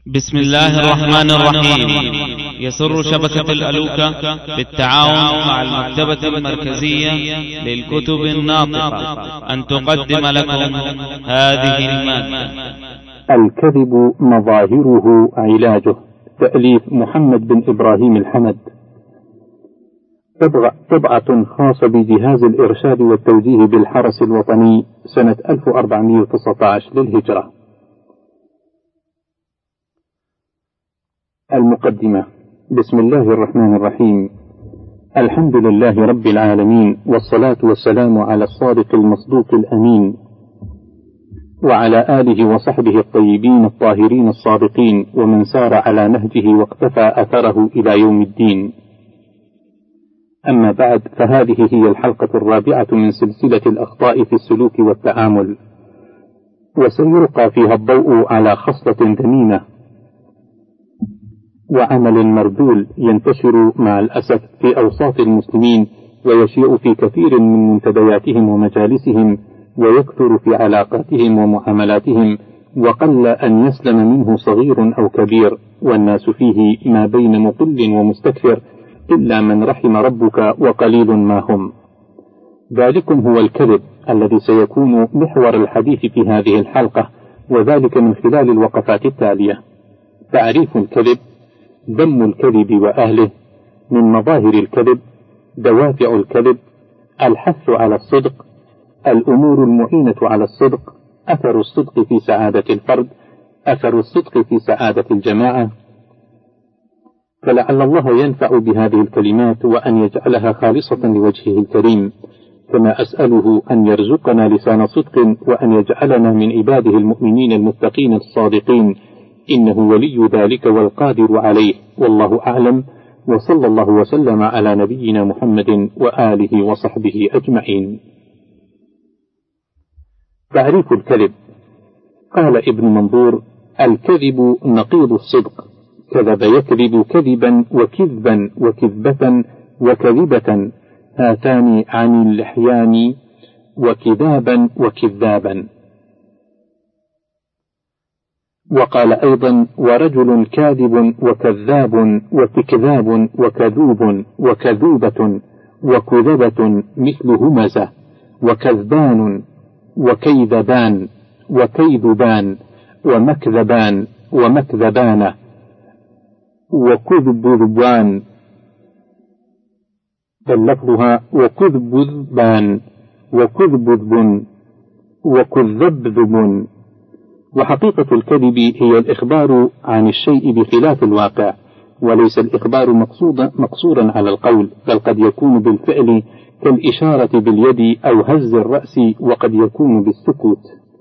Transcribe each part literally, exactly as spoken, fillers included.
بسم الله الرحمن الرحيم. يسر شبكة الألوكة بالتعاون مع المكتبة المركزية للكتب الناطقة أن تقدم لكم هذه المادة. الكذب مظاهره علاجه، تأليف محمد بن إبراهيم الحمد، طبعة خاصة بجهاز الإرشاد والتوجيه بالحرس الوطني سنة ألف وأربعمائة وتسعة عشر للهجرة. المقدمة. بسم الله الرحمن الرحيم. الحمد لله رب العالمين، والصلاة والسلام على الصادق المصدوق الأمين، وعلى آله وصحبه الطيبين الطاهرين الصادقين، ومن سار على نهجه واقتفى أثره إلى يوم الدين. أما بعد، فهذه هي الحلقة الرابعة من سلسلة الأخطاء في السلوك والتعامل، وسيلقى فيها الضوء على خصلة ذميمة وعمل مردول ينتشر مع الأسف في أوساط المسلمين، ويشيع في كثير من منتدياتهم ومجالسهم، ويكثر في علاقاتهم ومعاملاتهم، وقل أن يسلم منه صغير أو كبير، والناس فيه ما بين مقل ومستكثر، إلا من رحم ربك وقليل ما هم. ذلكم هو الكذب الذي سيكون محور الحديث في هذه الحلقة، وذلك من خلال الوقفات التالية. تعريف الكذب: ذم الكذب وأهله، من مظاهر الكذب، دوافع الكذب، الحث على الصدق، الأمور المعينة على الصدق، أثر الصدق في سعادة الفرد، أثر الصدق في سعادة الجماعة. فلعل الله ينفع بهذه الكلمات وأن يجعلها خالصة لوجهه الكريم، كما أسأله أن يرزقنا لسان صدق، وأن يجعلنا من عباده المؤمنين المتقين الصادقين، إنه ولي ذلك والقادر عليه، والله أعلم، وصلى الله وسلم على نبينا محمد وآله وصحبه أجمعين. تعريف الكذب: قال ابن منظور: الكذب نقيض الصدق، كذب يكذب كذبا وكذبا وكذبة وكذبة، هاتان عن اللحيان، وكذابا وكذابا. وقال أيضا: ورجل كاذب وكذاب وكذاب وكذوب وكذوبة وكذبة مثل همزة، وكذبان وكيذبان وكيذبان ومكذبان ومكذبان وكذبذبان، فلفظها وكذبذبان وكذبذب وكذبذب. وحقيقة الكذب هي الإخبار عن الشيء بخلاف الواقع، وليس الإخبار مقصودا مقصورا على القول، بل قد يكون بالفعل كالإشارة باليد أو هز الرأس، وقد يكون بالسكوت.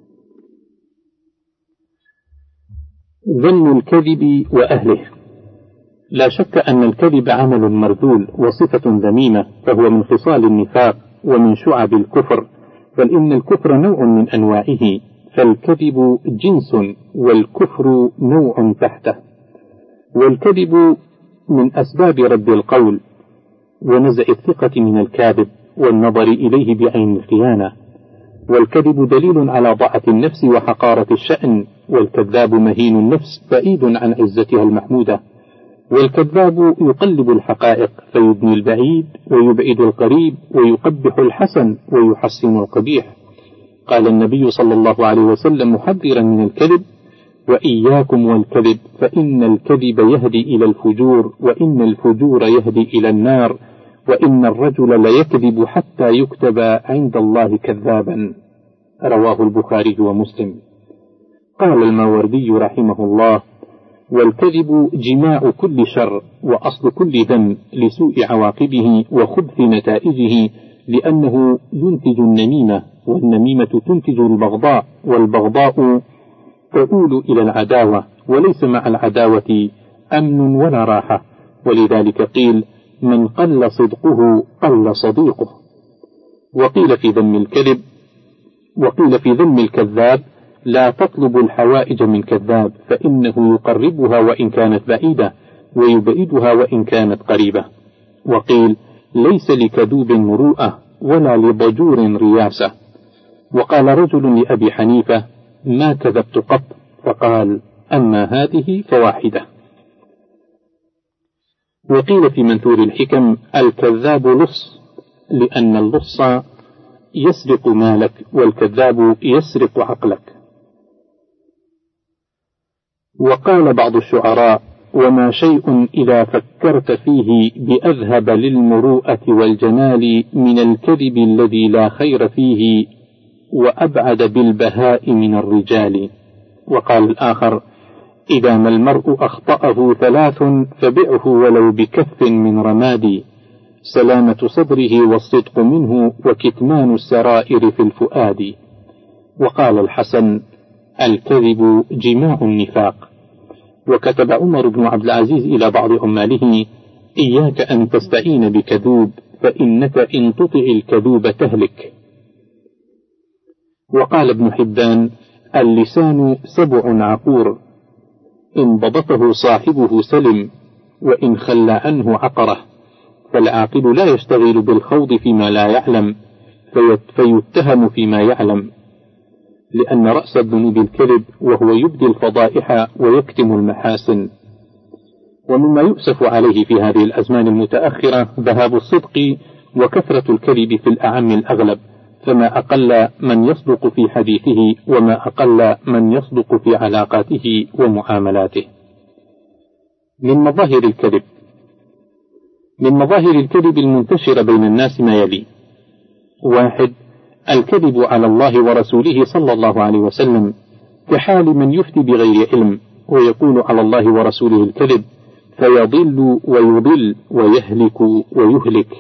ذم الكذب وأهله: لا شك أن الكذب عمل مردول وصفة ذميمة، فهو من خصال النفاق ومن شعب الكفر، بل إن الكفر نوع من أنواعه، فالكذب جنس والكفر نوع تحته. والكذب من أسباب رد القول ونزع الثقة من الكاذب والنظر إليه بعين الخيانة. والكذب دليل على ضعف النفس وحقارة الشأن، والكذاب مهين النفس بعيد عن عزتها المحمودة. والكذاب يقلب الحقائق فيدني البعيد ويبعد القريب، ويقبح الحسن ويحسن القبيح. قال النبي صلى الله عليه وسلم محذرا من الكذب: وإياكم والكذب، فإن الكذب يهدي إلى الفجور، وإن الفجور يهدي إلى النار، وإن الرجل ليكذب حتى يكتب عند الله كذابا. رواه البخاري ومسلم. قال الماوردي رحمه الله: والكذب جماع كل شر، وأصل كل ذنب، لسوء عواقبه وخبث نتائجه، لأنه ينتج النميمة، والنميمة تنتج البغضاء، والبغضاء تؤول إلى العداوة، وليس مع العداوة أمن ولا راحة. ولذلك قيل: من قل صدقه قل صديقه. وقيل في ذم الكذب وقيل في ذم الكذاب: لا تطلب الحوائج من كذاب، فإنه يقربها وإن كانت بعيدة، ويبعدها وإن كانت قريبة. وقيل: ليس لكذوب مروءة، ولا لضجور رياسة. وقال رجل لأبي حنيفة: ما كذبت قط، فقال: أما هذه فواحدة. وقيل في منثور الحكم: الكذاب لص، لأن اللص يسرق مالك والكذاب يسرق عقلك. وقال بعض الشعراء: وما شيء إذا فكرت فيه بأذهب للمروءة والجمال من الكذب الذي لا خير فيه وأبعد بالبهاء من الرجال. وقال الآخر: إذا ما المرء أخطأه ثلاث فبعه ولو بكف من رماد، سلامة صدره والصدق منه وكتمان السرائر في الفؤاد. وقال الحسن: الكذب جماع النفاق. وكتب عمر بن عبد العزيز إلى بعض عماله: إياك أن تستعين بكذوب، فإنك إن تطع الكذوب تهلك. وقال ابن حبان: اللسان سبع عقور، إن ضبطه صاحبه سلم، وإن خلى عنه عقره. فالعاقل لا يشتغل بالخوض فيما لا يعلم فيتهم فيما يعلم، لأن رأس الذنوب الكذب، وهو يبدي الفضائح ويكتم المحاسن. ومما يؤسف عليه في هذه الأزمان المتأخرة ذهاب الصدق وكثرة الكذب في الأعم الأغلب، فما أقل من يصدق في حديثه وما أقل من يصدق في علاقاته ومعاملاته. من مظاهر الكذب من مظاهر الكذب المنتشرة بين الناس ما يلي: واحد، الكذب على الله ورسوله صلى الله عليه وسلم، كحال من يفتي بغير علم ويقول على الله ورسوله الكذب فيضل ويضل ويهلك ويهلك.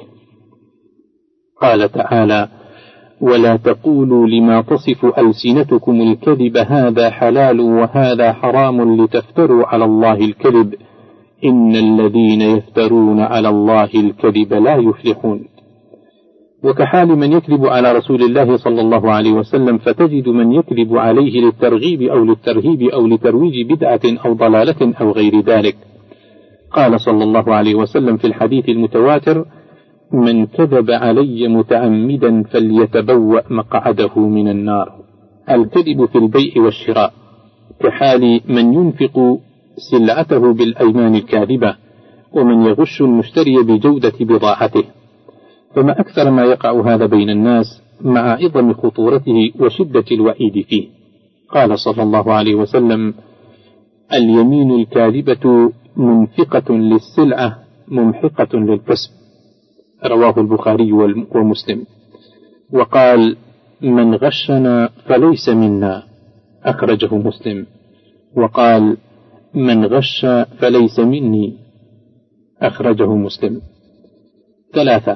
قال تعالى: ولا تقولوا لما تصف ألسنتكم الكذب هذا حلال وهذا حرام لتفتروا على الله الكذب إن الذين يفترون على الله الكذب لا يفلحون. وكحال من يكذب على رسول الله صلى الله عليه وسلم، فتجد من يكذب عليه للترغيب أو للترهيب أو لترويج بدعة أو ضلالة أو غير ذلك. قال صلى الله عليه وسلم في الحديث المتواتر: من كذب علي متعمدا فليتبوأ مقعده من النار. الكذب في البيع والشراء، كحال من ينفق سلعته بالأيمان الكاذبة، ومن يغش المشتري بجودة بضاعته. فما أكثر ما يقع هذا بين الناس مع عظم خطورته وشدة الوعيد فيه. قال صلى الله عليه وسلم: اليمين الكاذبة منفقة للسلعة ممحقة للكسب. رواه البخاري ومسلم. وقال: من غشنا فليس منا. أخرجه مسلم. وقال: من غش فليس مني. أخرجه مسلم. ثلاثة،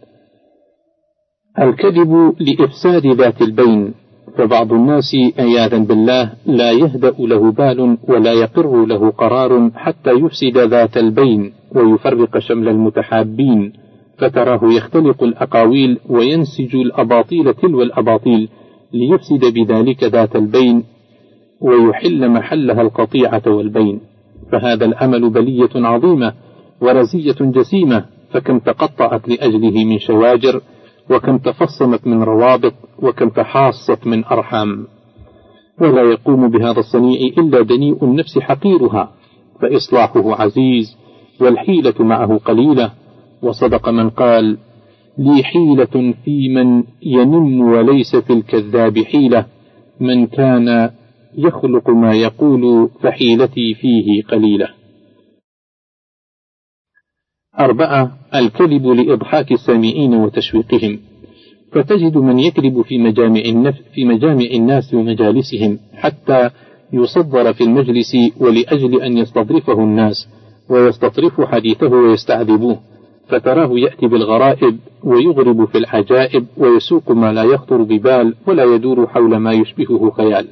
الكذب لإفساد ذات البين، فبعض الناس عياذا بالله لا يهدأ له بال ولا يقر له قرار حتى يفسد ذات البين ويفرق شمل المتحابين، فتراه يختلق الأقاويل وينسج الأباطيل تلو الأباطيل ليفسد بذلك ذات البين ويحل محلها القطيعة والبين. فهذا العمل بلية عظيمة ورزية جسيمة، فكم تقطعت لأجله من شواجر، وكم تفصمت من روابط، وكم تحاصت من أرحام. ولا يقوم بهذا الصنيع إلا دنيء النفس حقيرها، فإصلاحه عزيز والحيلة معه قليلة. وصدق من قال: لي حيلة في من ينم وليس في الكذاب حيلة، من كان يخلق ما يقول فحيلتي فيه قليلة. أربعة، الكذب لإضحاك السامعين وتشويقهم، فتجد من يكذب في مجامع, النف في مجامع الناس ومجالسهم حتى يصدر في المجلس ولأجل أن يستضرفه الناس ويستطرفوا حديثه ويستعذبوه، فتراه يأتي بالغرائب ويغرب في العجائب ويسوق ما لا يخطر ببال ولا يدور حول ما يشبهه خيال.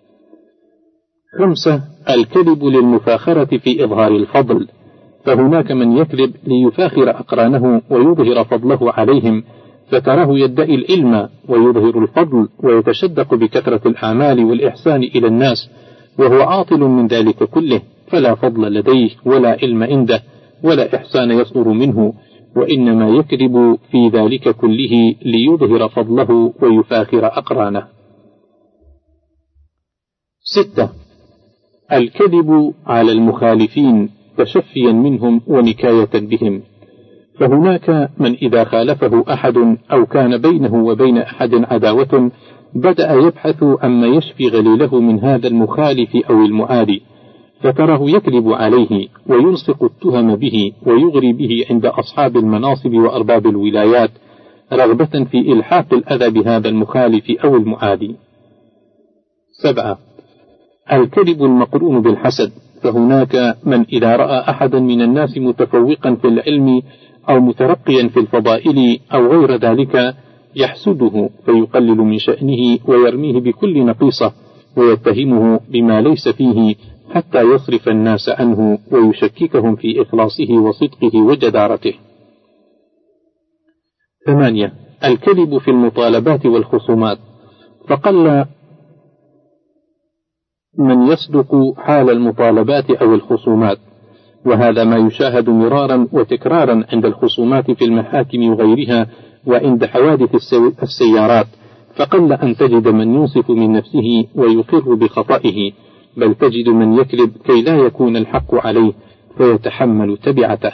خمسة، الكذب للمفاخرة في إظهار الفضل، فهناك من يكذب ليفاخر أقرانه ويظهر فضله عليهم، فتراه يدعي العلم ويظهر الفضل ويتشدق بكثرة الأعمال والإحسان إلى الناس، وهو عاطل من ذلك كله، فلا فضل لديه ولا علم عنده ولا إحسان يصدر منه، وإنما يكذب في ذلك كله ليظهر فضله ويفاخر أقرانه. ستة، الكذب على المخالفين تشفيا منهم ونكاية بهم، فهناك من إذا خالفه أحد أو كان بينه وبين أحد عداوة بدأ يبحث عما يشفي غليله من هذا المخالف أو المعادي، فتراه يكذب عليه ويلصق التهم به ويغري به عند أصحاب المناصب وأرباب الولايات رغبة في إلحاق الأذى بهذا المخالف أو المعادي. سبعة. الكذب المقرون بالحسد، فهناك من إذا رأى أحدا من الناس متفوقا في العلم أو مترقيا في الفضائل أو غير ذلك يحسده فيقلل من شأنه ويرميه بكل نقيصة ويتهمه بما ليس فيه حتى يصرف الناس عنه ويشككهم في إخلاصه وصدقه وجدارته. ثمانية. الكذب في المطالبات والخصومات، فقل من يصدق حال المطالبات أو الخصومات، وهذا ما يشاهد مرارا وتكرارا عند الخصومات في المحاكم وغيرها وعند حوادث السيارات، فقل أن تجد من ينصف من نفسه ويقر بخطئه، بل تجد من يكذب كي لا يكون الحق عليه فيتحمل تبعته.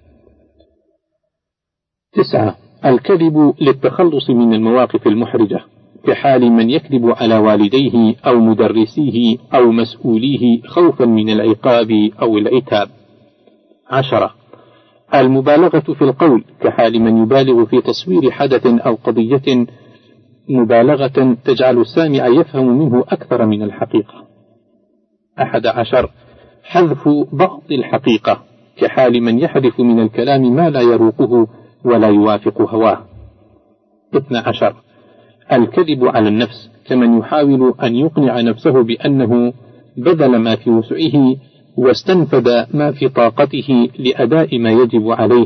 تسعة. الكذب للتخلص من المواقف المحرجة، كحال من يكذب على والديه أو مدرسيه أو مسؤوليه خوفا من العقاب أو العتاب. عشرة. المبالغة في القول، كحال من يبالغ في تصوير حدث أو قضية مبالغة تجعل السامع يفهم منه أكثر من الحقيقة. أحد عشر. حذف بعض الحقيقة، كحال من يحذف من الكلام ما لا يروقه ولا يوافق هواه. اثنى عشر. الكذب على النفس، كمن يحاول أن يقنع نفسه بأنه بذل ما في وسعه واستنفذ ما في طاقته لأداء ما يجب عليه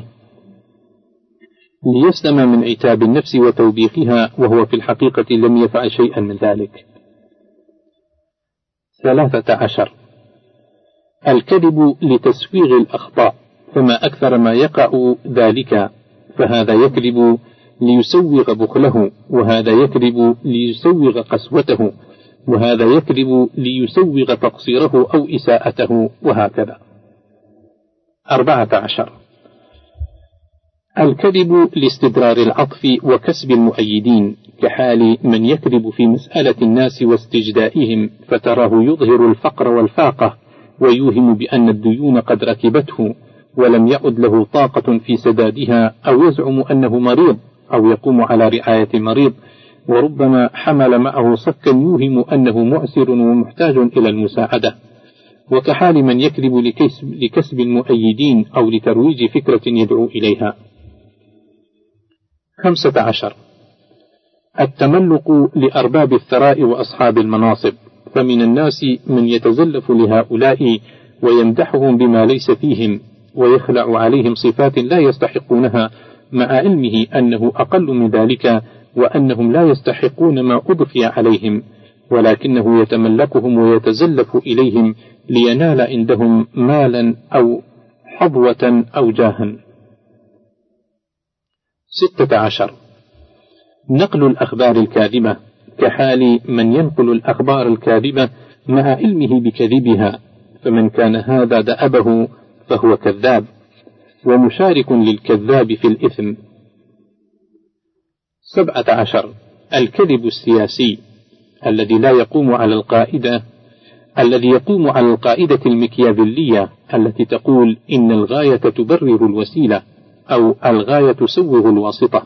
ليسلم من عتاب النفس وتوبيخها، وهو في الحقيقة لم يفعل شيئا من ذلك. ثلاثة عشر. الكذب لتسويغ الأخطاء، فما أكثر ما يقع ذلك، فهذا يكذب ليسوغ بخله، وهذا يكذب ليسوغ قسوته، وهذا يكذب ليسوغ تقصيره أو إساءته، وهكذا. أربعة عشر. الكذب لاستدرار العطف وكسب المؤيدين، كحال من يكذب في مسألة الناس واستجدائهم، فتراه يظهر الفقر والفاقة ويوهم بأن الديون قد ركبته ولم يعد له طاقة في سدادها، أو يزعم أنه مريض أو يقوم على رعاية مريض، وربما حمل معه صكا يوهم أنه معسر ومحتاج إلى المساعدة، وكحال من يكذب لكسب, لكسب المؤيدين أو لترويج فكرة يدعو إليها. خمسة عشر. التملق لأرباب الثراء وأصحاب المناصب، فمن الناس من يتزلف لهؤلاء ويمدحهم بما ليس فيهم ويخلع عليهم صفات لا يستحقونها، مع علمه أنه أقل من ذلك وأنهم لا يستحقون ما أضفي عليهم، ولكنه يتملكهم ويتزلف إليهم لينال عندهم مالا أو حظوة أو جاها. ستة عشر. نقل الأخبار الكاذبة، كحال من ينقل الأخبار الكاذبة مع علمه بكذبها، فمن كان هذا دأبه فهو كذاب ومشارك للكذاب في الإثم. سبعة عشر. الكذب السياسي الذي لا يقوم على القاعدة الذي يقوم على القاعدة المكيافيلية التي تقول إن الغاية تبرر الوسيلة، أو الغاية تسوغ الواسطة.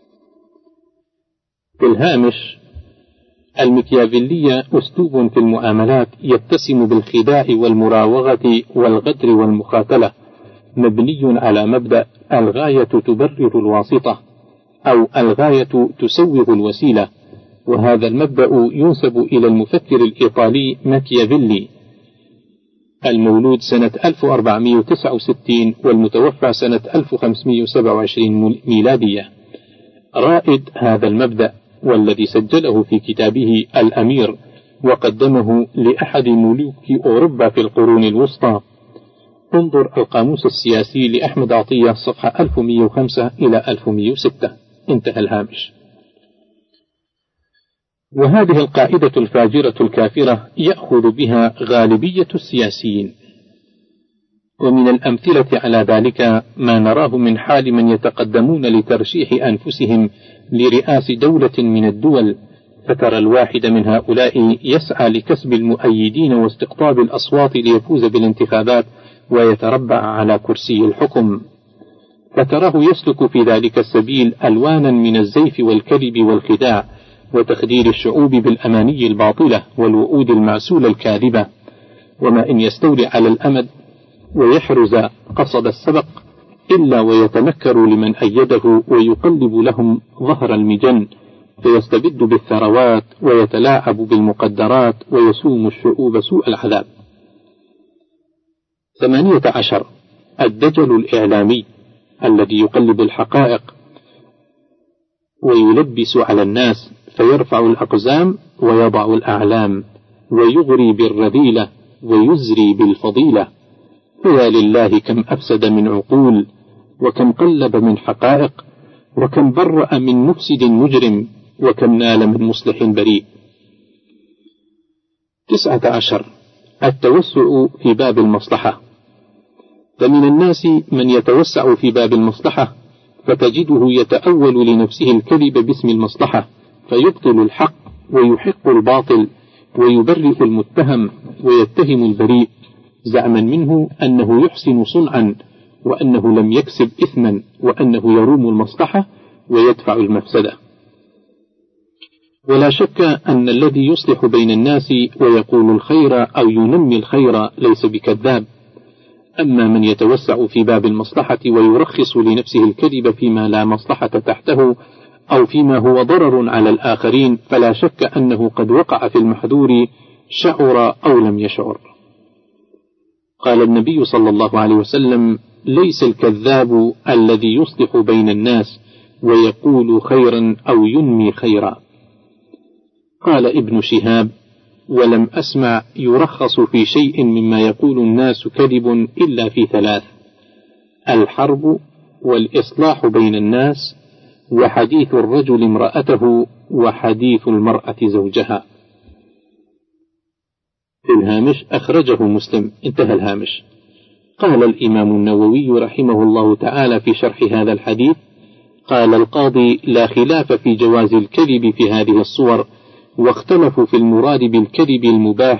في الهامش: المكيافيلية أسلوب في المعاملات يتسم بالخداع والمراوغة والغدر والمخاتلة، مبني على مبدأ الغاية تبرر الواسطة، أو الغاية تسوغ الوسيلة، وهذا المبدأ ينسب إلى المفكر الإيطالي ماكيافيلي المولود سنة ألف وأربعمائة وتسعة وستين والمتوفى سنة ألف وخمسمائة وسبعة وعشرين ميلادية، رائد هذا المبدأ، والذي سجله في كتابه الأمير وقدمه لأحد ملوك أوروبا في القرون الوسطى. انظر القاموس السياسي لأحمد عطية صفحة ألف ومائة وخمسة إلى ألف ومائة وستة. انتهى الهامش. وهذه القاعدة الفاجرة الكافرة يأخذ بها غالبية السياسيين. ومن الأمثلة على ذلك ما نراه من حال من يتقدمون لترشيح أنفسهم لرئاس دولة من الدول، فترى الواحد من هؤلاء يسعى لكسب المؤيدين واستقطاب الأصوات ليفوز بالانتخابات ويتربع على كرسي الحكم، فتراه يسلك في ذلك السبيل ألوانا من الزيف والكذب والخداع وتخدير الشعوب بالأماني الباطلة والوعود المعسولة الكاذبة، وما إن يستولي على الأمد ويحرز قصب السبق إلا ويتنكر لمن أيده ويقلب لهم ظهر المجن، فيستبد بالثروات ويتلاعب بالمقدرات ويسوم الشعوب سوء العذاب. ثمانية عشر. الدجل الإعلامي الذي يقلب الحقائق ويلبس على الناس، فيرفع الأقزام ويضع الأعلام، ويغري بالرذيلة ويزري بالفضيلة. فيا لله كم أفسد من عقول، وكم قلب من حقائق، وكم برأ من مفسد مجرم، وكم نال من مصلح بريء. تسعة عشر. التوسع في باب المصلحة. فمن الناس من يتوسع في باب المصلحة، فتجده يتأول لنفسه الكذب باسم المصلحة، فيبطل الحق ويحق الباطل ويبرئ المتهم ويتهم البريء، زعما منه أنه يحسن صنعا، وأنه لم يكسب إثما، وأنه يروم المصلحة ويدفع المفسدة. ولا شك أن الذي يصلح بين الناس ويقول الخير أو ينمي الخير ليس بكذاب. أما من يتوسع في باب المصلحة ويرخص لنفسه الكذب فيما لا مصلحة تحته أو فيما هو ضرر على الآخرين، فلا شك أنه قد وقع في المحذور شعر أو لم يشعر. قال النبي صلى الله عليه وسلم: ليس الكذاب الذي يصلح بين الناس ويقول خيرا أو ينمي خيرا. قال ابن شهاب: ولم أسمع يرخص في شيء مما يقول الناس كذب إلا في ثلاث: الحرب، والإصلاح بين الناس، وحديث الرجل امرأته، وحديث المرأة زوجها. في الهامش: أخرجه مسلم. انتهى الهامش. قال الإمام النووي رحمه الله تعالى في شرح هذا الحديث: قال القاضي: لا خلاف في جواز الكذب في هذه الصور، واختلفوا في المراد بالكذب المباح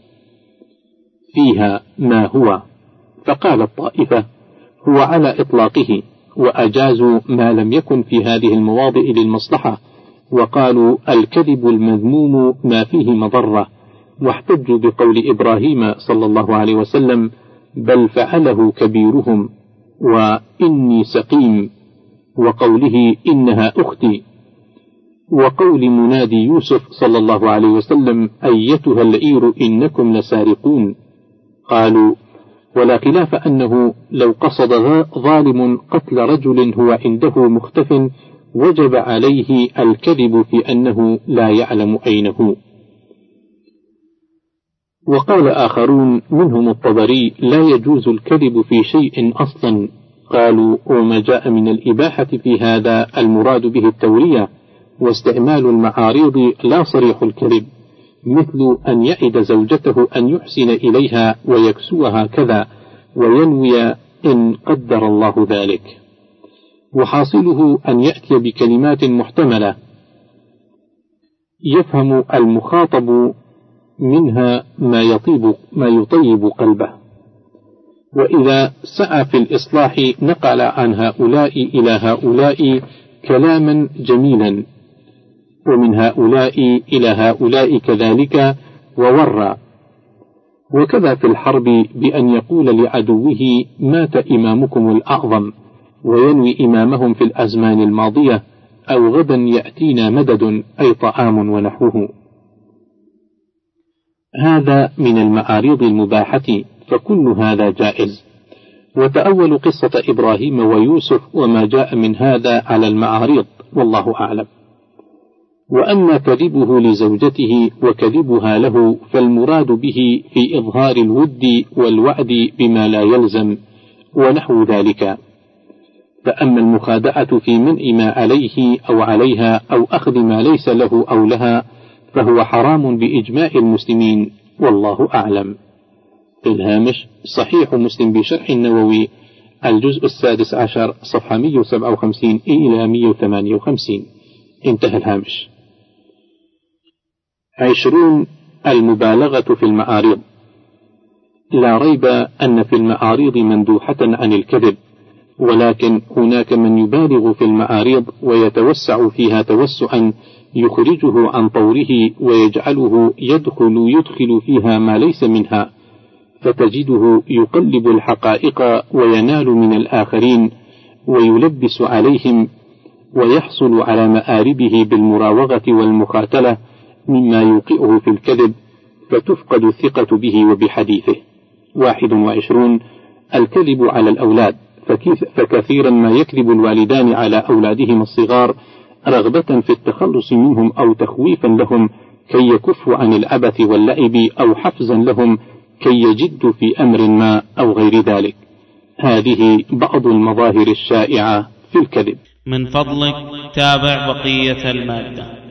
فيها ما هو، فقال الطائفة: هو على إطلاقه، وأجازوا ما لم يكن في هذه المواضع للمصلحة، وقالوا الكذب المذموم ما فيه مضرة، واحتجوا بقول إبراهيم صلى الله عليه وسلم: بل فعله كبيرهم وإني سقيم، وقوله إنها أختي، وقول منادي يوسف صلى الله عليه وسلم: أيتها العير إنكم لسارقون. قالوا: ولا خلاف أنه لو قصد ظالم قتل رجل هو عنده مختف وجب عليه الكذب في أنه لا يعلم أين هو. وقال آخرون منهم الطبري: لا يجوز الكذب في شيء أصلا. قالوا: وما جاء من الإباحة في هذا المراد به التورية، واستعمال المعارض لا صريح الكذب، مثل أن يعد زوجته أن يحسن إليها ويكسوها كذا، وينوي إن قدر الله ذلك، وحاصله أن يأتي بكلمات محتملة يفهم المخاطب منها ما يطيب ما يطيب قلبه. وإذا سعى في الإصلاح نقل عن هؤلاء إلى هؤلاء كلاما جميلا، ومن هؤلاء إلى هؤلاء كذلك، وورى. وكذا في الحرب بأن يقول لعدوه: مات إمامكم الأعظم، وينوي إمامهم في الأزمان الماضية، أو غدا يأتينا مدد، أي طعام ونحوه. هذا من المعارض المباحة، فكل هذا جائز. وتأول قصة إبراهيم ويوسف وما جاء من هذا على المعارض، والله أعلم. وأما كذبه لزوجته وكذبها له، فالمراد به في إظهار الود والوعد بما لا يلزم ونحو ذلك. فأما المخادعة في منع ما عليه أو عليها أو أخذ ما ليس له أو لها، فهو حرام بإجماع المسلمين، والله أعلم. في الهامش: صحيح مسلم بشرح النووي، الجزء السادس عشر، صفحة مئة وسبعة وخمسين إلى مئة وثمانية وخمسين. انتهى الهامش. عشرون: المبالغة في المعارض. لا ريب أن في المعارض مندوحة عن الكذب، ولكن هناك من يبالغ في المعارض ويتوسع فيها توسعا يخرجه عن طوره ويجعله يدخل يدخل فيها ما ليس منها، فتجده يقلب الحقائق وينال من الآخرين ويلبس عليهم، ويحصل على مآربه بالمراوغة والمقاتلة مما يوقئه في الكذب، فتفقد الثقة به وبحديثه. واحد وعشرون: الكذب على الأولاد. فكثيرا ما يكذب الوالدان على أولادهم الصغار رغبة في التخلص منهم أو تخويفا لهم كي يكفوا عن العبث واللعب، أو حفزا لهم كي يجدوا في أمر ما أو غير ذلك. هذه بعض المظاهر الشائعة في الكذب. من فضلك تابع بقية المادة.